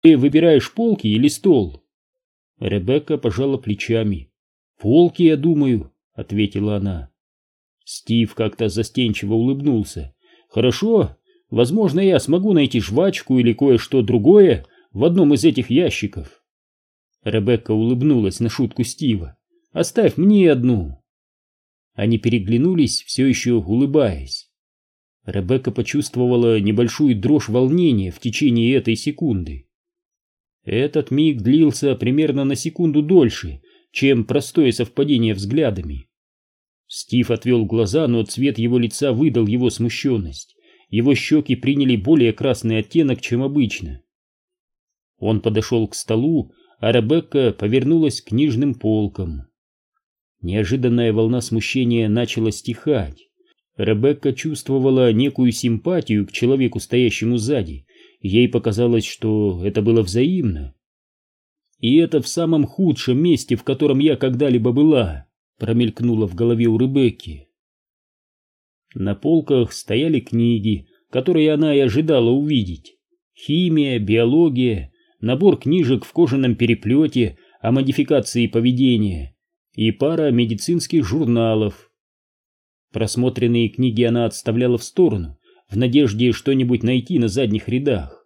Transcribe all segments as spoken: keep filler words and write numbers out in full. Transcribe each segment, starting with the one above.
Ты выбираешь полки или стол? Ребекка пожала плечами. Полки, я думаю, ответила она. Стив как-то застенчиво улыбнулся. Хорошо, возможно, я смогу найти жвачку или кое-что другое в одном из этих ящиков. Ребекка улыбнулась на шутку Стива. Оставь мне одну. Они переглянулись, все еще улыбаясь. Ребекка почувствовала небольшую дрожь волнения в течение этой секунды. Этот миг длился примерно на секунду дольше, чем простое совпадение взглядами. Стив отвел глаза, но цвет его лица выдал его смущенность. Его щеки приняли более красный оттенок, чем обычно. Он подошел к столу, а Ребекка повернулась к книжным полкам. Неожиданная волна смущения начала стихать. Ребекка чувствовала некую симпатию к человеку, стоящему сзади. Ей показалось, что это было взаимно. «И это в самом худшем месте, в котором я когда-либо была», промелькнуло в голове у Ребекки. На полках стояли книги, которые она и ожидала увидеть. Химия, биология, набор книжек в кожаном переплете о модификации поведения и пара медицинских журналов. Просмотренные книги она отставляла в сторону, в надежде что-нибудь найти на задних рядах.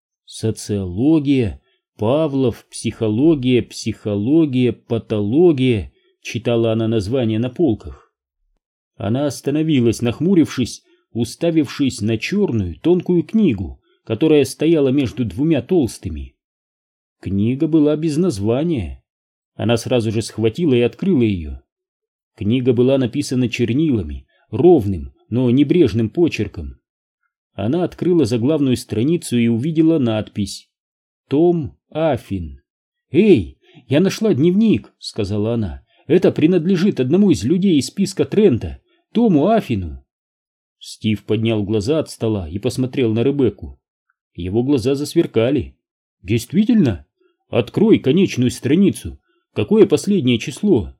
Социология, Павлов, психология, психология, патология, читала она названия на полках. Она остановилась, нахмурившись, уставившись на черную тонкую книгу, которая стояла между двумя толстыми. Книга была без названия. Она сразу же схватила и открыла ее. Книга была написана чернилами, ровным, но небрежным почерком. Она открыла заглавную страницу и увидела надпись «Том Аффин». «Эй, я нашла дневник», — сказала она. «Это принадлежит одному из людей из списка Трента, Тому Аффину». Стив поднял глаза от стола и посмотрел на Ребекку. Его глаза засверкали. «Действительно? Открой конечную страницу. Какое последнее число?»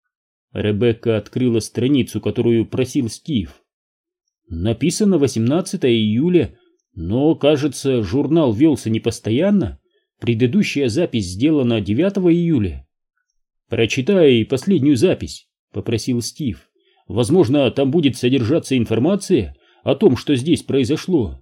Ребекка открыла страницу, которую просил Стив. Написано восемнадцатое июля, но, кажется, журнал велся непостоянно. Предыдущая запись сделана девятого июля. «Прочитай последнюю запись», — попросил Стив. «Возможно, там будет содержаться информация о том, что здесь произошло».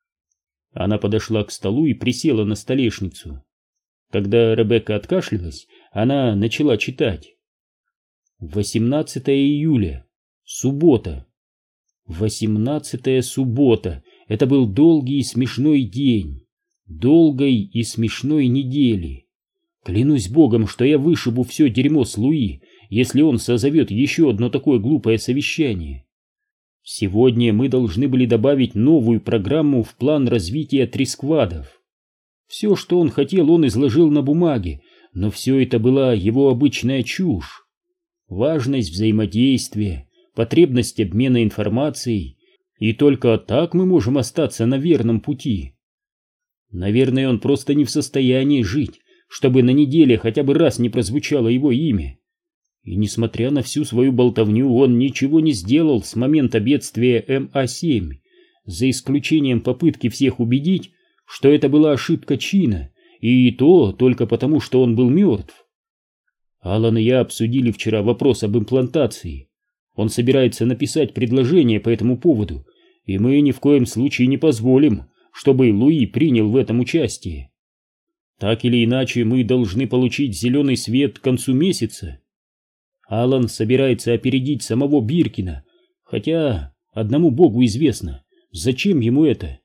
Она подошла к столу и присела на столешницу. Когда Ребекка откашлялась, она начала читать. восемнадцатое июля. Суббота. восемнадцатая суббота. Это был долгий и смешной день. Долгой и смешной недели. Клянусь богом, что я вышибу все дерьмо с Луи, если он созовет еще одно такое глупое совещание. Сегодня мы должны были добавить новую программу в план развития трисквадов. Все, что он хотел, он изложил на бумаге, но все это была его обычная чушь. Важность взаимодействия, потребность обмена информацией, и только так мы можем остаться на верном пути. Наверное, он просто не в состоянии жить, чтобы на неделе хотя бы раз не прозвучало его имя. И несмотря на всю свою болтовню, он ничего не сделал с момента бедствия эм а семь, за исключением попытки всех убедить, что это была ошибка чина, и то только потому, что он был мертв. Алан и я обсудили вчера вопрос об имплантации. Он собирается написать предложение по этому поводу, и мы ни в коем случае не позволим, чтобы Луи принял в этом участие. Так или иначе, мы должны получить зеленый свет к концу месяца. Алан собирается опередить самого Биркина, хотя одному богу известно, зачем ему это.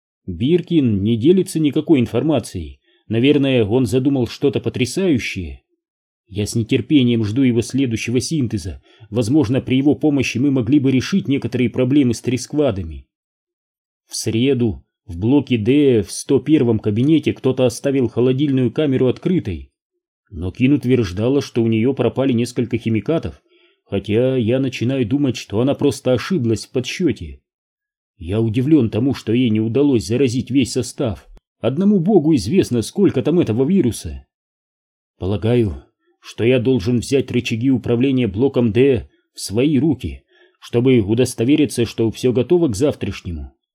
Биркин не делится никакой информацией. Наверное, он задумал что-то потрясающее. Я с нетерпением жду его следующего синтеза. Возможно, при его помощи мы могли бы решить некоторые проблемы с трисквадами. В среду в блоке Д в сто первом кабинете кто-то оставил холодильную камеру открытой. Но Кин утверждала, что у нее пропали несколько химикатов, хотя я начинаю думать, что она просто ошиблась в подсчете. Я удивлен тому, что ей не удалось заразить весь состав. Одному богу известно, сколько там этого вируса. Полагаю, что я должен взять рычаги управления блоком Д в свои руки, чтобы удостовериться, что все готово к завтрашнему.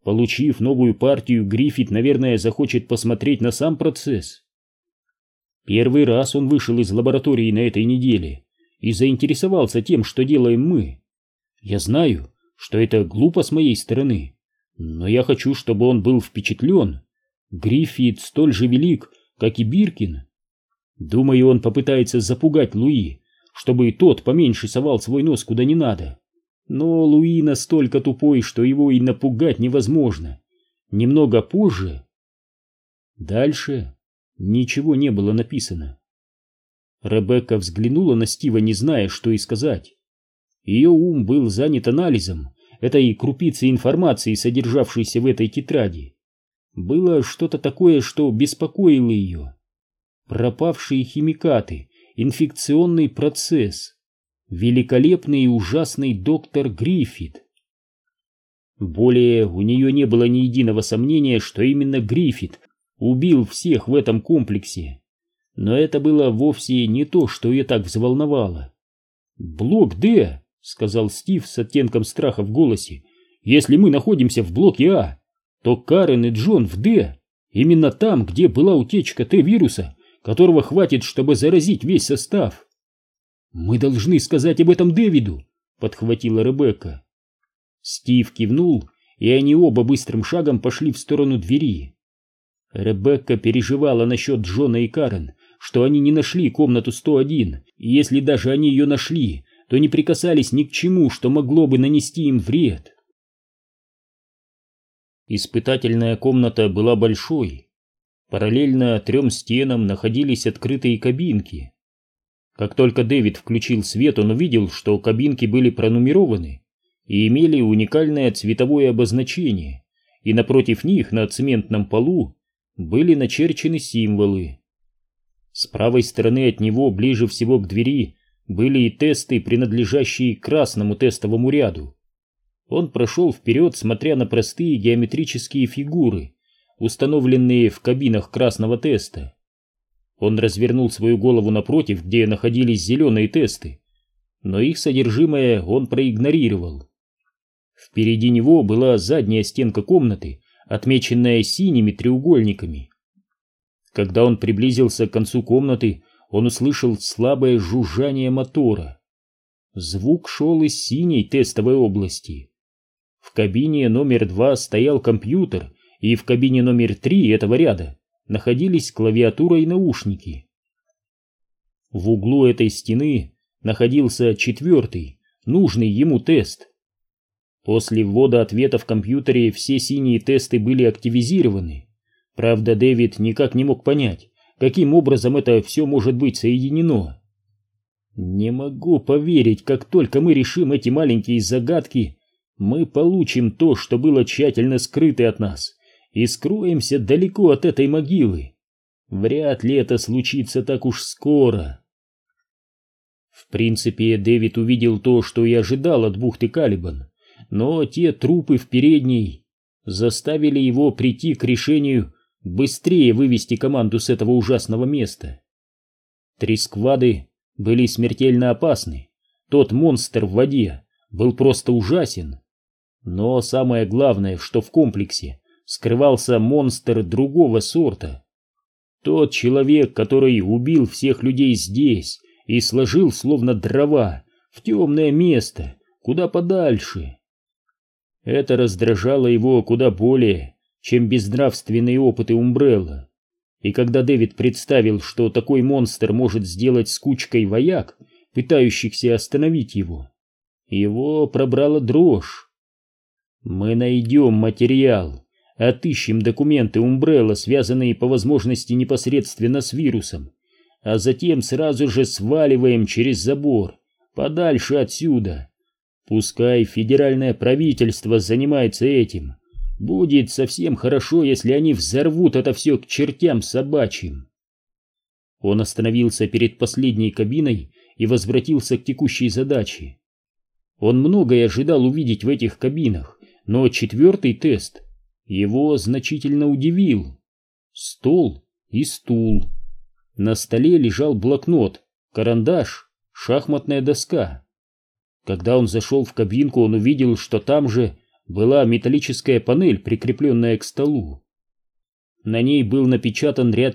Получив новую партию, Гриффит, наверное, захочет посмотреть на сам процесс. Первый раз он вышел из лаборатории на этой неделе и заинтересовался тем, что делаем мы. Я знаю, что это глупо с моей стороны, но я хочу, чтобы он был впечатлен. Гриффит столь же велик, как и Биркин. Думаю, он попытается запугать Луи, чтобы и тот поменьше совал свой нос куда не надо. Но Луи настолько тупой, что его и напугать невозможно. Немного позже... Дальше ничего не было написано. Ребекка взглянула на Стива, не зная, что и сказать. Ее ум был занят анализом этой крупицы информации, содержавшейся в этой тетради. Было что-то такое, что беспокоило ее. Пропавшие химикаты, инфекционный процесс, великолепный и ужасный доктор Гриффит. Более у нее не было ни единого сомнения, что именно Гриффит убил всех в этом комплексе. Но это было вовсе не то, что ее так взволновало. «Блок Д», — сказал Стив с оттенком страха в голосе, — «если мы находимся в блоке А, то Карен и Джон в Д, именно там, где была утечка Т-вируса, которого хватит, чтобы заразить весь состав». «Мы должны сказать об этом Дэвиду», — подхватила Ребекка. Стив кивнул, и они оба быстрым шагом пошли в сторону двери. Ребекка переживала насчет Джона и Карен, что они не нашли комнату сто один, и если даже они ее нашли, то не прикасались ни к чему, что могло бы нанести им вред. Испытательная комната была большой. Параллельно трем стенам находились открытые кабинки. Как только Дэвид включил свет, он увидел, что кабинки были пронумерованы и имели уникальное цветовое обозначение, и напротив них на цементном полу были начерчены символы. С правой стороны от него, ближе всего к двери, были и тесты, принадлежащие к красному тестовому ряду. Он прошел вперед, смотря на простые геометрические фигуры, установленные в кабинах красного теста. Он развернул свою голову напротив, где находились зеленые тесты, но их содержимое он проигнорировал. Впереди него была задняя стенка комнаты, отмеченная синими треугольниками. Когда он приблизился к концу комнаты, он услышал слабое жужжание мотора. Звук шел из синей тестовой области. В кабине номер два стоял компьютер, и в кабине номер три этого ряда находились клавиатура и наушники. В углу этой стены находился четвертый, нужный ему тест. После ввода ответа в компьютере все синие тесты были активизированы. Правда, Дэвид никак не мог понять, каким образом это все может быть соединено. «Не могу поверить, как только мы решим эти маленькие загадки, мы получим то, что было тщательно скрыто от нас, и скроемся далеко от этой могилы. Вряд ли это случится так уж скоро». В принципе, Дэвид увидел то, что и ожидал от бухты Калибан, но те трупы в передней заставили его прийти к решению быстрее вывести команду с этого ужасного места. Три сквады были смертельно опасны, тот монстр в воде был просто ужасен. Но самое главное, что в комплексе скрывался монстр другого сорта. Тот человек, который убил всех людей здесь и сложил словно дрова в темное место, куда подальше. Это раздражало его куда более, чем безнравственные опыты Умбрелла. И когда Дэвид представил, что такой монстр может сделать с кучкой вояк, пытающихся остановить его, его пробрала дрожь. «Мы найдем материал, отыщем документы Умбрелла, связанные по возможности непосредственно с вирусом, а затем сразу же сваливаем через забор, подальше отсюда. Пускай федеральное правительство занимается этим. Будет совсем хорошо, если они взорвут это все к чертям собачьим». Он остановился перед последней кабиной и возвратился к текущей задаче. Он многое ожидал увидеть в этих кабинах, но четвертый тест его значительно удивил. Стол и стул. На столе лежал блокнот, карандаш, шахматная доска. Когда он зашел в кабинку, он увидел, что там же была металлическая панель, прикрепленная к столу. На ней был напечатан ряд